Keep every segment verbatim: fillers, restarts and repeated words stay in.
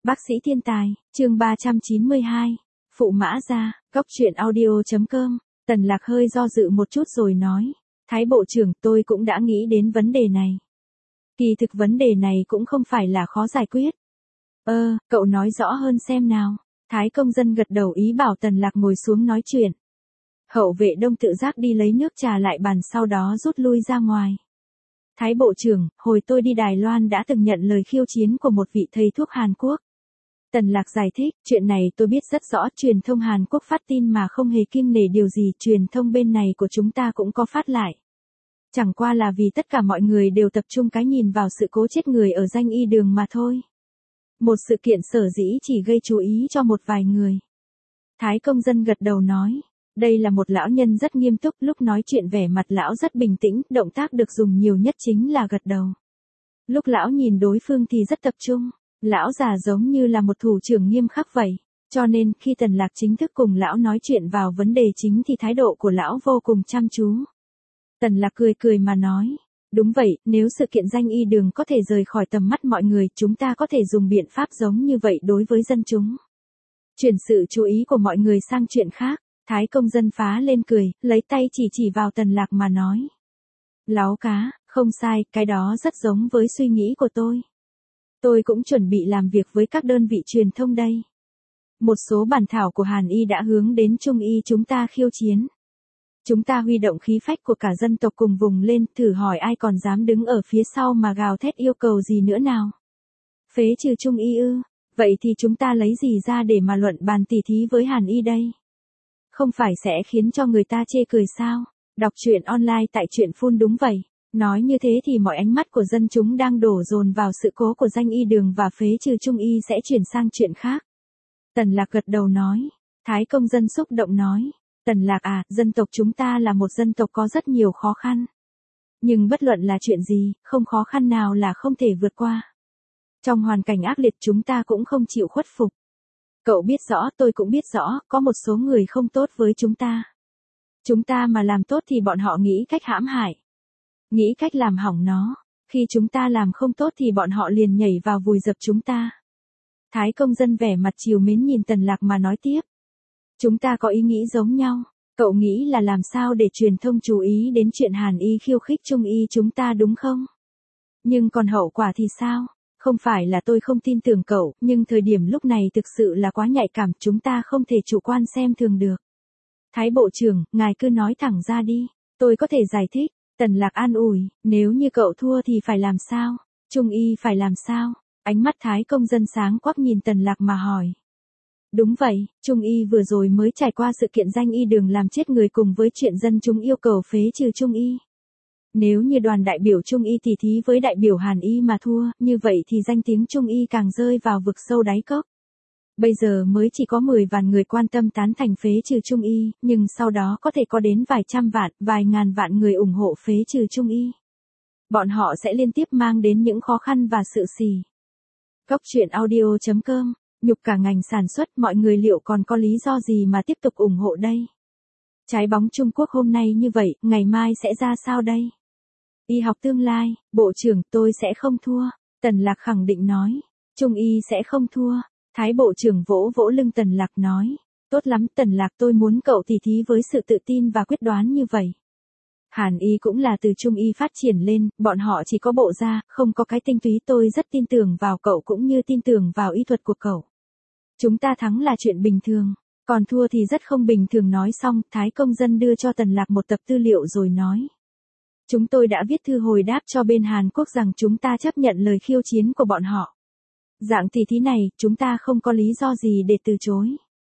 Bác sĩ thiên tài, chương ba trăm chín mươi hai. Phụ mã gia, góc truyện audio.com. Tần Lạc hơi do dự một chút rồi nói. Thái bộ trưởng, tôi cũng đã nghĩ đến vấn đề này. Kỳ thực vấn đề này cũng không phải là khó giải quyết. Ơ, cậu nói rõ hơn xem nào. Thái công dân gật đầu ý bảo Tần Lạc ngồi xuống nói chuyện. Hậu vệ Đông tự giác đi lấy nước trà lại bàn sau đó rút lui ra ngoài. Thái bộ trưởng, hồi tôi đi Đài Loan đã từng nhận lời khiêu chiến của một vị thầy thuốc Hàn Quốc. Tần Lạc giải thích, chuyện này tôi biết rất rõ, truyền thông Hàn Quốc phát tin mà không hề kiêng nể điều gì, truyền thông bên này của chúng ta cũng có phát lại. Chẳng qua là vì tất cả mọi người đều tập trung cái nhìn vào sự cố chết người ở danh y đường mà thôi. Một sự kiện sở dĩ chỉ gây chú ý cho một vài người. Thái công dân gật đầu nói, đây là một lão nhân rất nghiêm túc, lúc nói chuyện vẻ mặt lão rất bình tĩnh, động tác được dùng nhiều nhất chính là gật đầu. Lúc lão nhìn đối phương thì rất tập trung. Lão già giống như là một thủ trưởng nghiêm khắc vậy, cho nên khi Tần Lạc chính thức cùng lão nói chuyện vào vấn đề chính thì thái độ của lão vô cùng chăm chú. Tần Lạc cười cười mà nói, đúng vậy, nếu sự kiện danh y đường có thể rời khỏi tầm mắt mọi người, chúng ta có thể dùng biện pháp giống như vậy đối với dân chúng. Chuyển sự chú ý của mọi người sang chuyện khác, Thái công dân phá lên cười, lấy tay chỉ chỉ vào Tần Lạc mà nói. Láo cá, không sai, cái đó rất giống với suy nghĩ của tôi. Tôi cũng chuẩn bị làm việc với các đơn vị truyền thông đây. Một số bản thảo của Hàn Y đã hướng đến Trung Y chúng ta khiêu chiến. Chúng ta huy động khí phách của cả dân tộc cùng vùng lên, thử hỏi ai còn dám đứng ở phía sau mà gào thét yêu cầu gì nữa nào. Phế trừ Trung Y ư, vậy thì chúng ta lấy gì ra để mà luận bàn tỉ thí với Hàn Y đây? Không phải sẽ khiến cho người ta chê cười sao? Đọc truyện online tại truyện phun đúng vậy. Nói như thế thì mọi ánh mắt của dân chúng đang đổ dồn vào sự cố của danh y đường và phế trừ Trung Y sẽ chuyển sang chuyện khác. Tần Lạc gật đầu nói. Thái công dân xúc động nói. Tần Lạc à, dân tộc chúng ta là một dân tộc có rất nhiều khó khăn. Nhưng bất luận là chuyện gì, không khó khăn nào là không thể vượt qua. Trong hoàn cảnh ác liệt chúng ta cũng không chịu khuất phục. Cậu biết rõ, tôi cũng biết rõ, có một số người không tốt với chúng ta. Chúng ta mà làm tốt thì bọn họ nghĩ cách hãm hại. Nghĩ cách làm hỏng nó, khi chúng ta làm không tốt thì bọn họ liền nhảy vào vùi dập chúng ta. Thái công dân vẻ mặt trìu mến nhìn Tần Lạc mà nói tiếp. Chúng ta có ý nghĩ giống nhau, cậu nghĩ là làm sao để truyền thông chú ý đến chuyện Hàn Y khiêu khích Trung Y chúng ta đúng không? Nhưng còn hậu quả thì sao? Không phải là tôi không tin tưởng cậu, nhưng thời điểm lúc này thực sự là quá nhạy cảm, chúng ta không thể chủ quan xem thường được. Thái bộ trưởng, ngài cứ nói thẳng ra đi, tôi có thể giải thích. Tần Lạc an ủi, nếu như cậu thua thì phải làm sao? Trung Y phải làm sao? Ánh mắt Thái công dân sáng quắc nhìn Tần Lạc mà hỏi. Đúng vậy, Trung Y vừa rồi mới trải qua sự kiện danh y đường làm chết người cùng với chuyện dân chúng yêu cầu phế trừ Trung Y. Nếu như đoàn đại biểu Trung Y tỉ thí với đại biểu Hàn Y mà thua, như vậy thì danh tiếng Trung Y càng rơi vào vực sâu đáy cốc. Bây giờ mới chỉ có mười vạn người quan tâm tán thành phế trừ Trung Y, nhưng sau đó có thể có đến vài trăm vạn, vài ngàn vạn người ủng hộ phế trừ Trung Y. Bọn họ sẽ liên tiếp mang đến những khó khăn và sự sỉ. Góc truyện audio.com, nhục cả ngành sản xuất, mọi người liệu còn có lý do gì mà tiếp tục ủng hộ đây? Trái bóng Trung Quốc hôm nay như vậy, ngày mai sẽ ra sao đây? Y học tương lai, bộ trưởng tôi sẽ không thua, Tần Lạc khẳng định nói. Trung Y sẽ không thua. Thái bộ trưởng vỗ vỗ lưng Tần Lạc nói, tốt lắm Tần Lạc, tôi muốn cậu tỉ thí với sự tự tin và quyết đoán như vậy. Hàn Y cũng là từ Trung Y phát triển lên, bọn họ chỉ có bộ da, không có cái tinh túy, tôi rất tin tưởng vào cậu cũng như tin tưởng vào y thuật của cậu. Chúng ta thắng là chuyện bình thường, còn thua thì rất không bình thường. Nói xong, Thái công dân đưa cho Tần Lạc một tập tư liệu rồi nói. Chúng tôi đã viết thư hồi đáp cho bên Hàn Quốc rằng chúng ta chấp nhận lời khiêu chiến của bọn họ. Dạng tỉ thí này, chúng ta không có lý do gì để từ chối.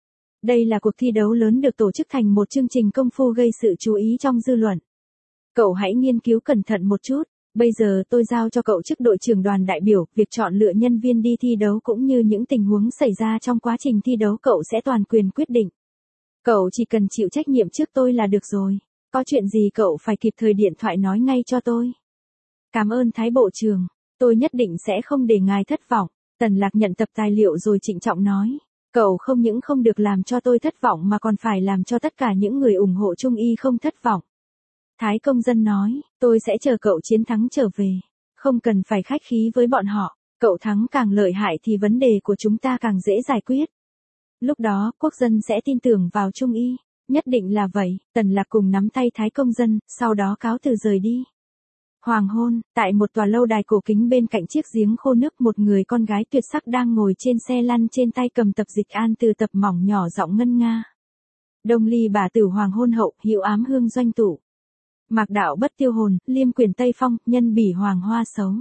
Đây là cuộc thi đấu lớn được tổ chức thành một chương trình công phu gây sự chú ý trong dư luận. Cậu hãy nghiên cứu cẩn thận một chút, bây giờ tôi giao cho cậu chức đội trưởng đoàn đại biểu, việc chọn lựa nhân viên đi thi đấu cũng như những tình huống xảy ra trong quá trình thi đấu cậu sẽ toàn quyền quyết định. Cậu chỉ cần chịu trách nhiệm trước tôi là được rồi, có chuyện gì cậu phải kịp thời điện thoại nói ngay cho tôi. Cảm ơn Thái bộ trưởng, tôi nhất định sẽ không để ngài thất vọng. Tần Lạc nhận tập tài liệu rồi trịnh trọng nói, cậu không những không được làm cho tôi thất vọng mà còn phải làm cho tất cả những người ủng hộ Trung Y không thất vọng. Thái công dân nói, tôi sẽ chờ cậu chiến thắng trở về, không cần phải khách khí với bọn họ. Cậu thắng càng lợi hại thì vấn đề của chúng ta càng dễ giải quyết. Lúc đó, quốc dân sẽ tin tưởng vào Trung Y. Nhất định là vậy, Tần Lạc cùng nắm tay Thái Công Dân, sau đó cáo từ rời đi. Hoàng hôn, tại một tòa lâu đài cổ kính bên cạnh chiếc giếng khô nước, một người con gái tuyệt sắc đang ngồi trên xe lăn, trên tay cầm tập dịch an từ tập mỏng nhỏ giọng ngân nga. Đông ly bà tử hoàng hôn hậu, hiệu ám hương doanh tụ. Mạc đạo bất tiêu hồn, liêm quyền tây phong, nhân bỉ hoàng hoa xấu.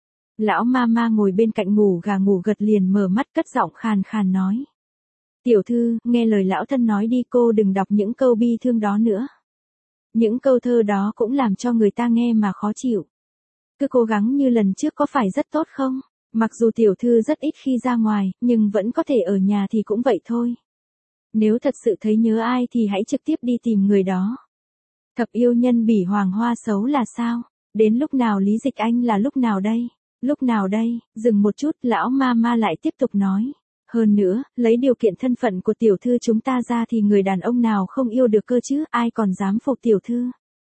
Lão ma ma ngồi bên cạnh ngủ gà ngủ gật liền mở mắt cất giọng khàn khàn nói. Tiểu thư, nghe lời lão thân nói đi, cô đừng đọc những câu bi thương đó nữa. Những câu thơ đó cũng làm cho người ta nghe mà khó chịu. Cứ cố gắng như lần trước có phải rất tốt không? Mặc dù tiểu thư rất ít khi ra ngoài, nhưng vẫn có thể ở nhà thì cũng vậy thôi. Nếu thật sự thấy nhớ ai thì hãy trực tiếp đi tìm người đó. Thập yêu nhân bỉ hoàng hoa xấu là sao? Đến lúc nào Lý Dịch Anh là lúc nào đây? Lúc nào đây? Dừng một chút, lão ma ma lại tiếp tục nói. Hơn nữa, lấy điều kiện thân phận của tiểu thư chúng ta ra thì người đàn ông nào không yêu được cơ chứ, ai còn dám phục tiểu thư.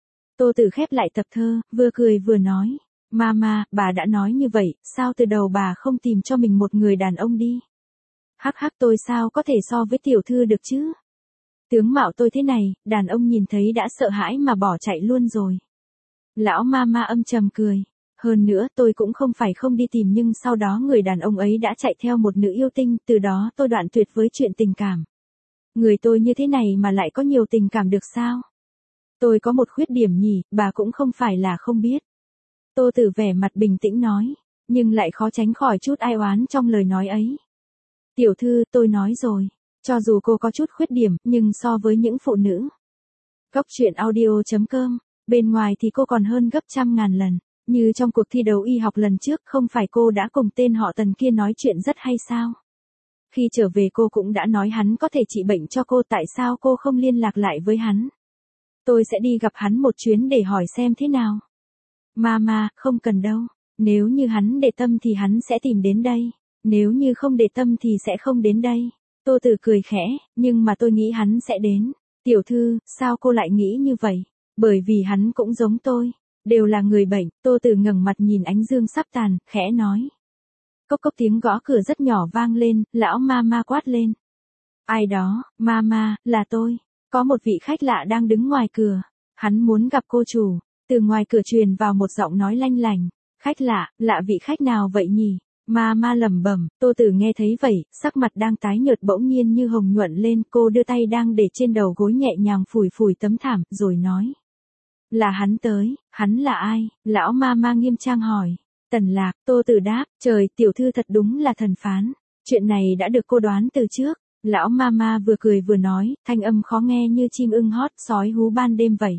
Tô Tử khép lại tập thơ, vừa cười vừa nói. Mama, bà đã nói như vậy, sao từ đầu bà không tìm cho mình một người đàn ông đi? Hắc hắc, tôi sao có thể so với tiểu thư được chứ? Tướng mạo tôi thế này, đàn ông nhìn thấy đã sợ hãi mà bỏ chạy luôn rồi. Lão Mama âm trầm cười. Hơn nữa tôi cũng không phải không đi tìm, nhưng sau đó người đàn ông ấy đã chạy theo một nữ yêu tinh, từ đó tôi đoạn tuyệt với chuyện tình cảm. Người tôi như thế này mà lại có nhiều tình cảm được sao? Tôi có một khuyết điểm nhỉ, bà cũng không phải là không biết. Tô Tử vẻ mặt bình tĩnh nói, nhưng lại khó tránh khỏi chút ai oán trong lời nói ấy. Tiểu thư, tôi nói rồi, cho dù cô có chút khuyết điểm, nhưng so với những phụ nữ. Góc truyện audio chấm com, bên ngoài thì cô còn hơn gấp trăm ngàn lần. Như trong cuộc thi đấu y học lần trước, không phải cô đã cùng tên họ Tần kia nói chuyện rất hay sao? Khi trở về cô cũng đã nói hắn có thể trị bệnh cho cô, tại sao cô không liên lạc lại với hắn? Tôi sẽ đi gặp hắn một chuyến để hỏi xem thế nào. Mama, không cần đâu. Nếu như hắn để tâm thì hắn sẽ tìm đến đây. Nếu như không để tâm thì sẽ không đến đây. Tô Tử cười khẽ, nhưng mà tôi nghĩ hắn sẽ đến. Tiểu thư, sao cô lại nghĩ như vậy? Bởi vì hắn cũng giống tôi. Đều là người bệnh. Tô Tử ngẩng mặt nhìn ánh dương sắp tàn, khẽ nói. Cốc cốc tiếng gõ cửa rất nhỏ vang lên, lão Mama quát lên. Ai đó? Mama, là tôi. Có một vị khách lạ đang đứng ngoài cửa. Hắn muốn gặp cô chủ. Từ ngoài cửa truyền vào một giọng nói lanh lành. Khách lạ, lạ vị khách nào vậy nhỉ? Mama lẩm bẩm. Tô Tử nghe thấy vậy, sắc mặt đang tái nhợt bỗng nhiên như hồng nhuận lên, cô đưa tay đang để trên đầu gối nhẹ nhàng phủi phủi tấm thảm, rồi nói. Là hắn tới. Hắn là ai? Lão Mama nghiêm trang hỏi. Tần Lạc. Tô Tử đáp. Trời, tiểu thư thật đúng là thần phán. Chuyện này đã được cô đoán từ trước. Lão Mama vừa cười vừa nói, thanh âm khó nghe như chim ưng hót sói hú ban đêm vậy.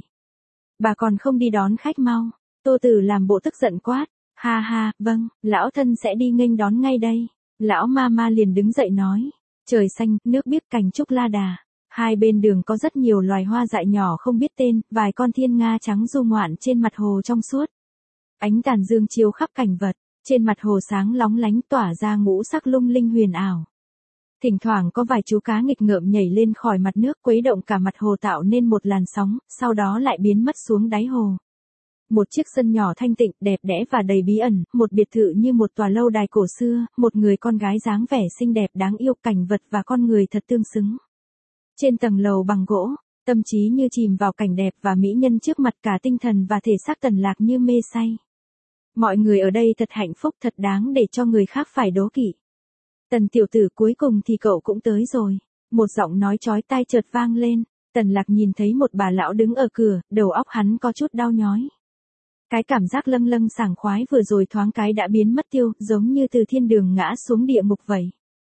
Bà còn không đi đón khách mau. Tô Tử làm bộ tức giận quát. Ha ha, vâng, lão thân sẽ đi nghênh đón ngay đây. Lão Mama liền đứng dậy nói. Trời xanh, nước biếc, cành trúc la đà. Hai bên đường có rất nhiều loài hoa dại nhỏ không biết tên, vài con thiên nga trắng du ngoạn trên mặt hồ trong suốt. Ánh tàn dương chiếu khắp cảnh vật, trên mặt hồ sáng lóng lánh tỏa ra ngũ sắc lung linh huyền ảo. Thỉnh thoảng có vài chú cá nghịch ngợm nhảy lên khỏi mặt nước quấy động cả mặt hồ tạo nên một làn sóng, sau đó lại biến mất xuống đáy hồ. Một chiếc sân nhỏ thanh tịnh, đẹp đẽ và đầy bí ẩn, một biệt thự như một tòa lâu đài cổ xưa, một người con gái dáng vẻ xinh đẹp đáng yêu, cảnh vật và con người thật tương xứng. Trên tầng lầu bằng gỗ, tâm trí như chìm vào cảnh đẹp và mỹ nhân trước mặt, cả tinh thần và thể xác Tần Lạc như mê say. Mọi người ở đây thật hạnh phúc, thật đáng để cho người khác phải đố kỵ. Tần tiểu tử, cuối cùng thì cậu cũng tới rồi. Một giọng nói chói tai chợt vang lên. Tần Lạc nhìn thấy một bà lão đứng ở cửa, đầu óc hắn có chút đau nhói. Cái cảm giác lâng lâng sảng khoái vừa rồi thoáng cái đã biến mất tiêu, giống như từ thiên đường ngã xuống địa ngục vậy.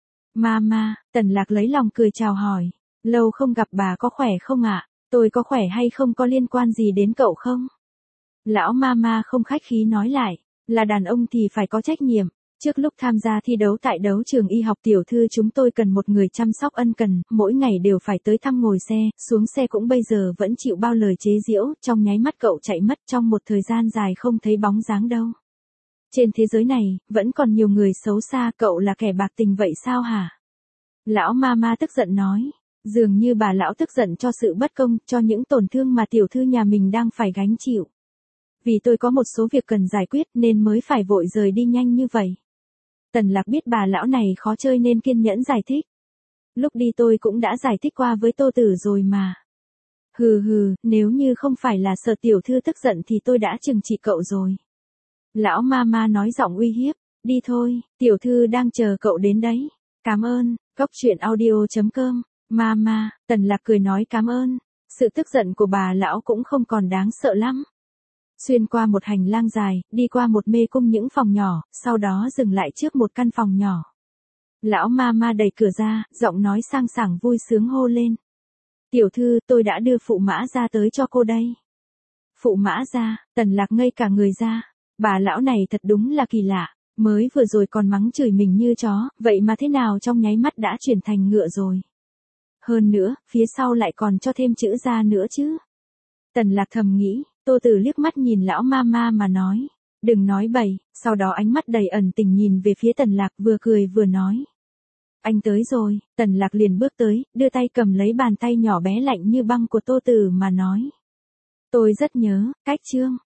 Mama, Tần Lạc lấy lòng cười chào hỏi. Lâu không gặp, bà có khỏe không ạ? Tôi có khỏe hay không có liên quan gì đến cậu không? Lão Mama không khách khí nói lại. Là đàn ông thì phải có trách nhiệm. Trước lúc tham gia thi đấu tại đấu trường y học, tiểu thư chúng tôi cần một người chăm sóc ân cần, mỗi ngày đều phải tới thăm, ngồi xe, xuống xe cũng bây giờ vẫn chịu bao lời chế giễu, trong nháy mắt cậu chạy mất, trong một thời gian dài không thấy bóng dáng đâu. Trên thế giới này, vẫn còn nhiều người xấu xa, cậu là kẻ bạc tình vậy sao hả? Lão Mama tức giận nói, dường như bà lão tức giận cho sự bất công, cho những tổn thương mà tiểu thư nhà mình đang phải gánh chịu. Vì tôi có một số việc cần giải quyết nên mới phải vội rời đi nhanh như vậy. Tần Lạc biết bà lão này khó chơi nên kiên nhẫn giải thích. Lúc đi tôi cũng đã giải thích qua với Tô Tử rồi mà. Hừ hừ, nếu như không phải là sợ tiểu thư tức giận thì tôi đã trừng trị cậu rồi. Lão ma ma nói giọng uy hiếp, đi thôi, tiểu thư đang chờ cậu đến đấy. Cảm ơn, cốc truyện audio chấm com, ma ma, Tần Lạc cười nói cảm ơn. Sự tức giận của bà lão cũng không còn đáng sợ lắm. Xuyên qua một hành lang dài, đi qua một mê cung những phòng nhỏ, sau đó dừng lại trước một căn phòng nhỏ. Lão ma ma đẩy cửa ra, giọng nói sang sảng vui sướng hô lên. Tiểu thư, tôi đã đưa phụ mã ra tới cho cô đây. Phụ mã ra, Tần Lạc ngây cả người ra. Bà lão này thật đúng là kỳ lạ, mới vừa rồi còn mắng chửi mình như chó, vậy mà thế nào trong nháy mắt đã chuyển thành ngựa rồi. Hơn nữa, phía sau lại còn cho thêm chữ ra nữa chứ. Tần Lạc thầm nghĩ, Tô Tử liếc mắt nhìn lão ma ma mà nói. Đừng nói bậy, sau đó ánh mắt đầy ẩn tình nhìn về phía Tần Lạc vừa cười vừa nói. Anh tới rồi, Tần Lạc liền bước tới, đưa tay cầm lấy bàn tay nhỏ bé lạnh như băng của Tô Tử mà nói. Tôi rất nhớ, cách chương.